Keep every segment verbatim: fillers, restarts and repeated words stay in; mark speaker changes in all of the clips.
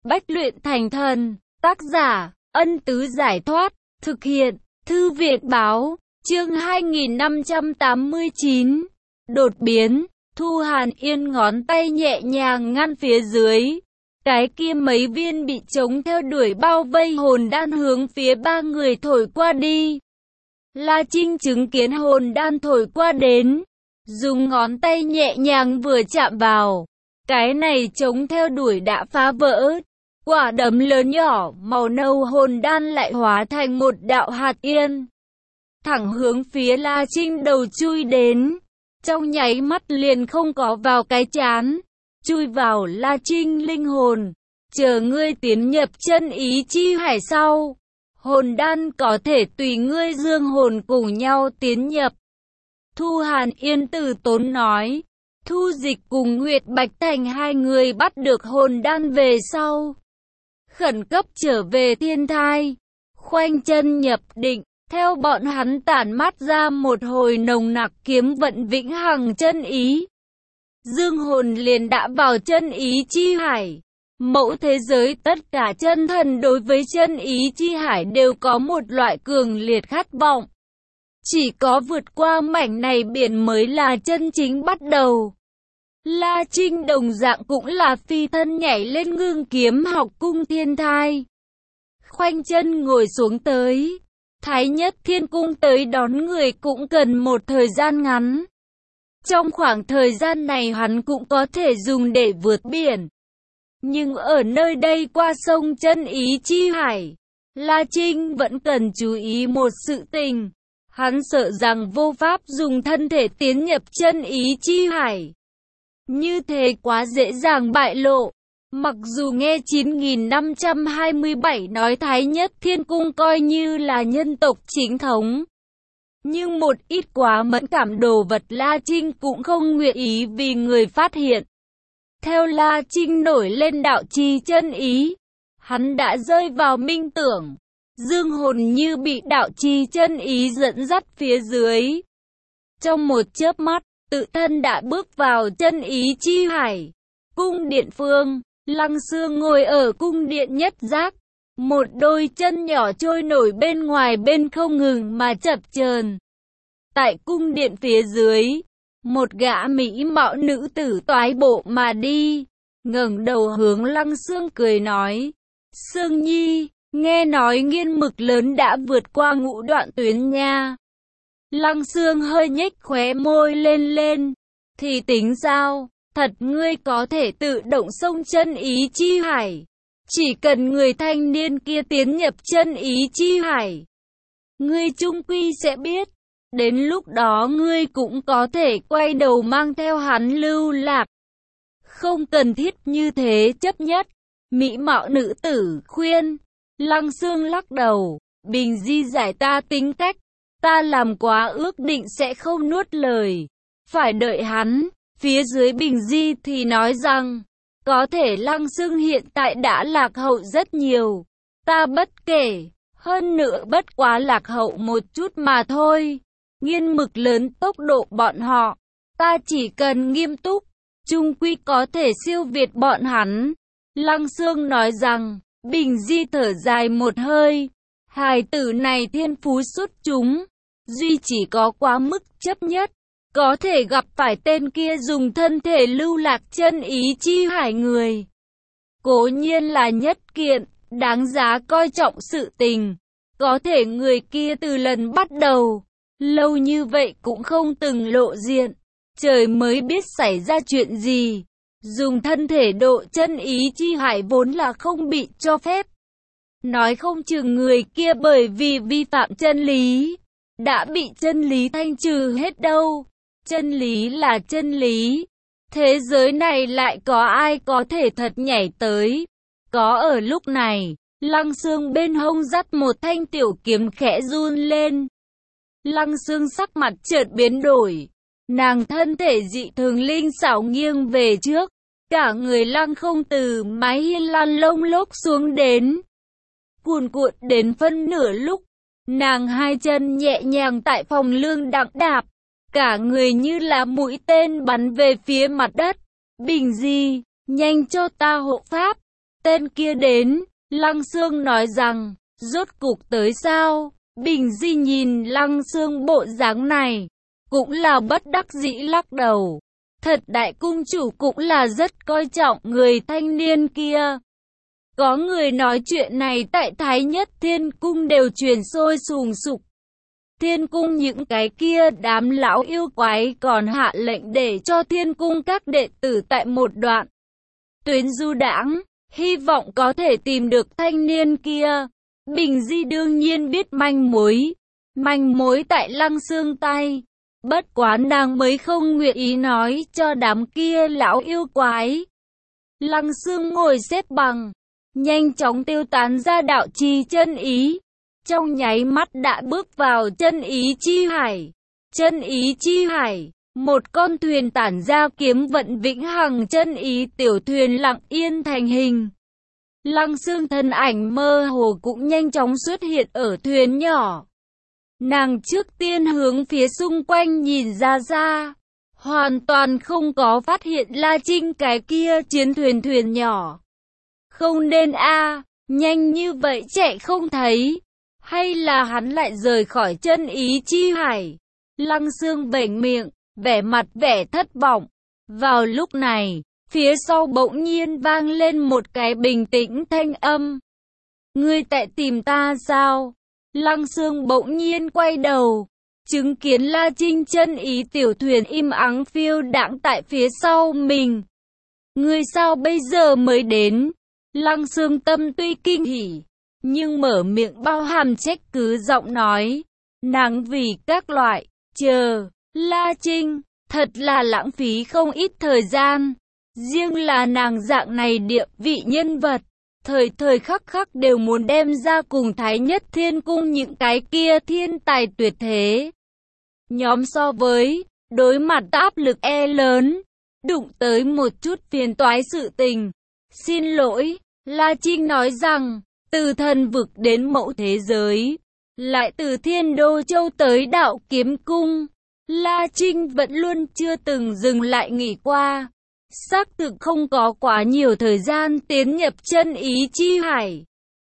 Speaker 1: bách luyện thành thần. Tác giả, Ân Tứ Giải Thoát. Thực hiện, Thư Viện Báo. Chương hai nghìn năm trăm tám mươi chín. Đột biến. Thu Hàn Yên ngón tay nhẹ nhàng ngăn phía dưới. Cái kia mấy viên bị chống theo đuổi bao vây hồn đan hướng phía ba người thổi qua đi. La Trinh chứng kiến hồn đan thổi qua đến, dùng ngón tay nhẹ nhàng vừa chạm vào. Cái này chống theo đuổi đã phá vỡ. Quả đấm lớn nhỏ màu nâu hồn đan lại hóa thành một đạo hạt yên, thẳng hướng phía La Trinh đầu chui đến. Trong nháy mắt liền không có vào cái chán, chui vào La Trinh linh hồn. Chờ ngươi tiến nhập chân ý chi hải sau, hồn đan có thể tùy ngươi dương hồn cùng nhau tiến nhập. Thu Hàn Yên từ tốn nói. Thu Dịch cùng Nguyệt Bạch Thành hai người bắt được hồn đan về sau, khẩn cấp trở về thiên thai, khoanh chân nhập định. Theo bọn hắn tản mát ra một hồi nồng nặc kiếm vận vĩnh hằng chân ý, dương hồn liền đã vào chân ý chi hải. Mẫu thế giới tất cả chân thần đối với chân ý chi hải đều có một loại cường liệt khát vọng. Chỉ có vượt qua mảnh này biển mới là chân chính bắt đầu. La Trinh đồng dạng cũng là phi thân nhảy lên Ngưng Kiếm Học Cung thiên thai, khoanh chân ngồi xuống tới. Thái Nhất Thiên Cung tới đón người cũng cần một thời gian ngắn. Trong khoảng thời gian này hắn cũng có thể dùng để vượt biển. Nhưng ở nơi đây qua sông chân ý chi hải, La Trinh vẫn cần chú ý một sự tình. Hắn sợ rằng vô pháp dùng thân thể tiến nhập chân ý chi hải. Như thế quá dễ dàng bại lộ. Mặc dù nghe chín nghìn năm trăm hai mươi bảy nói Thái Nhất Thiên Cung coi như là nhân tộc chính thống, nhưng một ít quá mẫn cảm đồ vật La Trinh cũng không nguyện ý vì người phát hiện. Theo La Trinh nổi lên đạo chi chân ý, hắn đã rơi vào minh tưởng. Dương hồn như bị đạo chi chân ý dẫn dắt phía dưới. Trong một chớp mắt, tự thân đã bước vào chân ý chi hải. Cung điện phương, Lăng Xương ngồi ở cung điện nhất giác. Một đôi chân nhỏ trôi nổi bên ngoài bên không ngừng mà chập chờn. Tại cung điện phía dưới, một gã mỹ mạo nữ tử toái bộ mà đi, ngẩng đầu hướng Lăng Xương cười nói. Xương Nhi, nghe nói nghiên mực lớn đã vượt qua ngũ đoạn tuyến nha. Lăng Xương hơi nhếch khóe môi lên lên. Thì tính sao, thật ngươi có thể tự động xông chân ý chi hải. Chỉ cần người thanh niên kia tiến nhập chân ý chi hải, ngươi chung quy sẽ biết. Đến lúc đó ngươi cũng có thể quay đầu mang theo hắn lưu lạc. Không cần thiết như thế chấp nhất. Mỹ mạo nữ tử khuyên. Lăng Xương lắc đầu. Bình Di giải ta tính cách. Ta làm quá ước định sẽ không nuốt lời. Phải đợi hắn. Phía dưới Bình Di thì nói rằng, có thể Lăng Xương hiện tại đã lạc hậu rất nhiều. Ta bất kể. Hơn nữa bất quá lạc hậu một chút mà thôi. Nghiên mực lớn tốc độ bọn họ, ta chỉ cần nghiêm túc, chung quy có thể siêu việt bọn hắn. Lăng Xương nói rằng. Bình Di thở dài một hơi. Hài tử này thiên phú xuất chúng, duy chỉ có quá mức chấp nhất. Có thể gặp phải tên kia dùng thân thể lưu lạc chân ý chi hải người, cố nhiên là nhất kiện, đáng giá coi trọng sự tình. Có thể người kia từ lần bắt đầu, lâu như vậy cũng không từng lộ diện. Trời mới biết xảy ra chuyện gì. Dùng thân thể độ chân ý chi hải vốn là không bị cho phép. Nói không chừng người kia bởi vì vi phạm chân lý, đã bị chân lý thanh trừ hết đâu. Chân lý là chân lý. Thế giới này lại có ai có thể thật nhảy tới. Có ở lúc này, Lăng Xương bên hông dắt một thanh tiểu kiếm khẽ run lên. Lăng Xương sắc mặt chợt biến đổi. Nàng thân thể dị thường linh xảo nghiêng về trước. Cả người lăng không từ mái hiên lăn lông lốc xuống đến. Cuồn cuộn đến phân nửa lúc. Nàng hai chân nhẹ nhàng tại phòng lương đặng đạp. Cả người như là mũi tên bắn về phía mặt đất. Bình Di, nhanh cho ta hộ pháp. T. tên kia đến. Lăng Xương nói rằng, rốt cục tới sao? Bình Di nhìn Lăng Xương bộ dáng này, cũng là bất đắc dĩ lắc đầu. Thật đại cung chủ cũng là rất coi trọng người thanh niên kia. Có người nói chuyện này tại Thái Nhất Thiên Cung đều truyền sôi sùng sục. Thiên Cung những cái kia đám lão yêu quái còn hạ lệnh để cho Thiên Cung các đệ tử tại một đoạn tuyến du đãng, hy vọng có thể tìm được thanh niên kia. Bình Di đương nhiên biết manh mối, manh mối tại Lăng Xương tay. Bất quá nàng mới không nguyện ý nói cho đám kia lão yêu quái. Lăng Xương ngồi xếp bằng, nhanh chóng tiêu tán ra đạo trì chân ý. Trong nháy mắt đã bước vào chân ý chi hải. Chân ý chi hải, một con thuyền tản ra kiếm vận vĩnh hằng chân ý tiểu thuyền lặng yên thành hình. Lăng Xương thân ảnh mơ hồ cũng nhanh chóng xuất hiện ở thuyền nhỏ. Nàng trước tiên hướng phía xung quanh nhìn ra ra, hoàn toàn không có phát hiện La Trinh cái kia chiến thuyền thuyền nhỏ. Không nên a, nhanh như vậy chạy không thấy, hay là hắn lại rời khỏi chân ý chi hải? Lăng Xương bểnh miệng, vẻ mặt vẻ thất vọng. Vào lúc này, phía sau bỗng nhiên vang lên một cái bình tĩnh thanh âm. Ngươi tại tìm ta sao? Lăng Xương bỗng nhiên quay đầu, chứng kiến La Trinh chân ý tiểu thuyền im ắng phiêu đãng tại phía sau mình. Ngươi sao bây giờ mới đến? Lăng Xương tâm tuy kinh hỉ, nhưng mở miệng bao hàm trách cứ giọng nói. Nàng vì các loại, chờ, La Trinh, thật là lãng phí không ít thời gian. Riêng là nàng dạng này địa vị nhân vật, thời thời khắc khắc đều muốn đem ra cùng Thái Nhất Thiên Cung những cái kia thiên tài tuyệt thế. Nhóm so với, đối mặt áp lực e lớn, đụng tới một chút phiền toái sự tình. Xin lỗi, La Trinh nói rằng, từ thần vực đến mẫu thế giới, lại từ Thiên Đô Châu tới Đạo Kiếm Cung, La Trinh vẫn luôn chưa từng dừng lại nghỉ qua. Xác thực không có quá nhiều thời gian tiến nhập chân ý chi hải.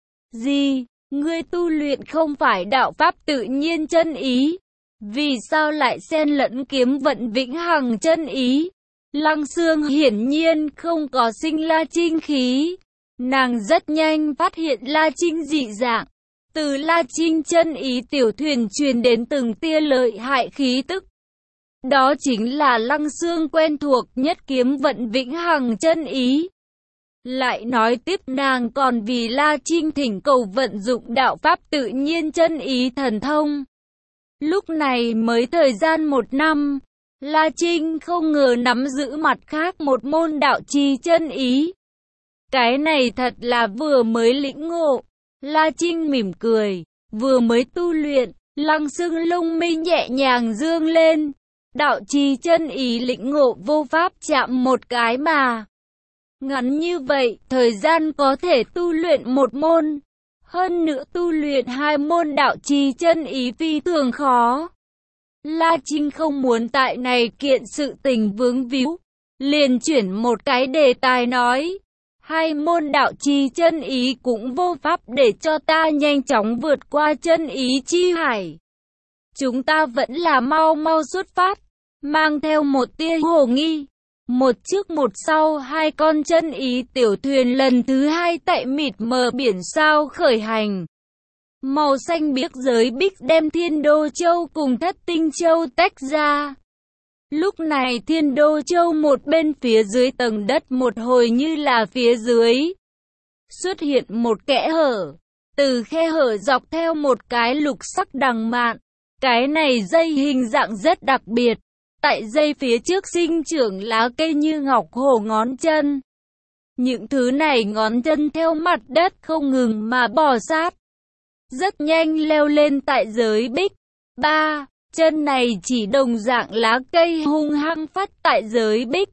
Speaker 1: Gì? Ngươi tu luyện không phải đạo pháp tự nhiên chân ý? Vì sao lại xen lẫn kiếm vận vĩnh hằng chân ý? Lăng Xương hiển nhiên không có sinh La Trinh khí. Nàng rất nhanh phát hiện La Trinh dị dạng. Từ La Trinh chân ý tiểu thuyền truyền đến từng tia lợi hại khí tức. Đó chính là Lăng Xương quen thuộc nhất kiếm vận vĩnh hằng chân ý. Lại nói tiếp nàng còn vì La Trinh thỉnh cầu vận dụng đạo pháp tự nhiên chân ý thần thông. Lúc này mới thời gian một năm, La Trinh không ngờ nắm giữ mặt khác một môn đạo trì chân ý. Cái này thật là vừa mới lĩnh ngộ. La Trinh mỉm cười, vừa mới tu luyện, Lăng Xương lông mi nhẹ nhàng dương lên. Đạo trì chân ý lĩnh ngộ vô pháp chạm một cái mà. Ngắn như vậy, thời gian có thể tu luyện một môn. Hơn nữa tu luyện hai môn đạo trì chân ý phi thường khó. La Trinh không muốn tại này kiện sự tình vướng víu, liền chuyển một cái đề tài nói. Hai môn đạo trì chân ý cũng vô pháp để cho ta nhanh chóng vượt qua chân ý chi hải. Chúng ta vẫn là mau mau xuất phát, mang theo một tia hồ nghi. Một trước một sau hai con chân ý tiểu thuyền lần thứ hai tại mịt mờ biển sao khởi hành. Màu xanh biếc giới bích đem Thiên Đô Châu cùng Thất Tinh Châu tách ra. Lúc này Thiên Đô Châu một bên phía dưới tầng đất một hồi như là phía dưới. Xuất hiện một kẽ hở. Từ khe hở dọc theo một cái lục sắc đằng mạn. Cái này dây hình dạng rất đặc biệt. Tại dây phía trước sinh trưởng lá cây như ngọc hổ ngón chân. Những thứ này ngón chân theo mặt đất không ngừng mà bò sát. Rất nhanh leo lên tại giới bích. Ba, chân này chỉ đồng dạng lá cây hung hăng phát tại giới bích.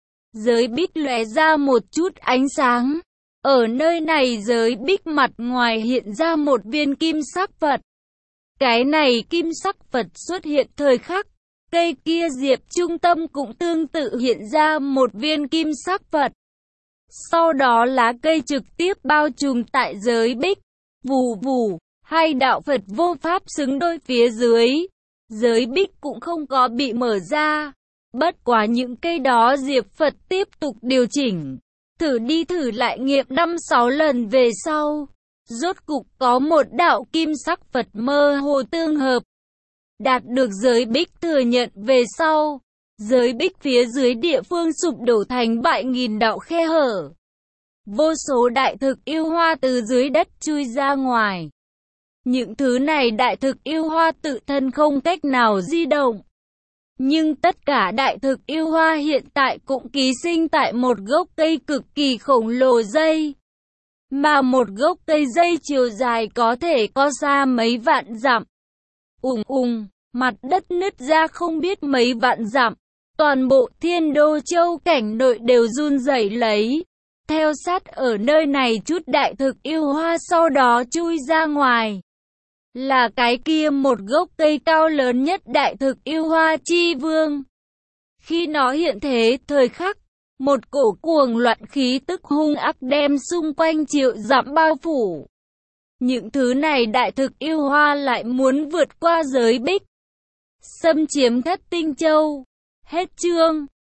Speaker 1: Giới bích lóe ra một chút ánh sáng. Ở nơi này giới bích mặt ngoài hiện ra một viên kim sắc Phật. Cái này kim sắc Phật xuất hiện thời khắc. Cây kia diệp trung tâm cũng tương tự hiện ra một viên kim sắc Phật. Sau đó lá cây trực tiếp bao trùm tại giới bích. Vù vù, hai đạo Phật vô pháp xứng đôi phía dưới. Giới bích cũng không có bị mở ra. Bất quá những cây đó Diệp Phật tiếp tục điều chỉnh. Thử đi thử lại nghiệm năm sáu lần về sau. Rốt cục có một đạo kim sắc Phật mơ hồ tương hợp. Đạt được giới bích thừa nhận về sau. Giới bích phía dưới địa phương sụp đổ thành bại nghìn đạo khe hở. Vô số đại thực yêu hoa từ dưới đất chui ra ngoài. Những thứ này đại thực yêu hoa tự thân không cách nào di động. Nhưng tất cả đại thực yêu hoa hiện tại cũng ký sinh tại một gốc cây cực kỳ khổng lồ dây. Mà một gốc cây dây chiều dài có thể có xa mấy vạn dặm. Ùng ùng, mặt đất nứt ra không biết mấy vạn dặm. Toàn bộ Thiên Đô Châu cảnh nội đều run rẩy lấy. Theo sát ở nơi này chút đại thực yêu hoa sau đó chui ra ngoài. Là cái kia một gốc cây cao lớn nhất đại thực yêu hoa chi vương. Khi nó hiện thế thời khắc, một cổ cuồng loạn khí tức hung ác đem xung quanh triệu dặm bao phủ. Những thứ này đại thực yêu hoa lại muốn vượt qua giới bích, xâm chiếm Thất Tinh Châu. Hết chương.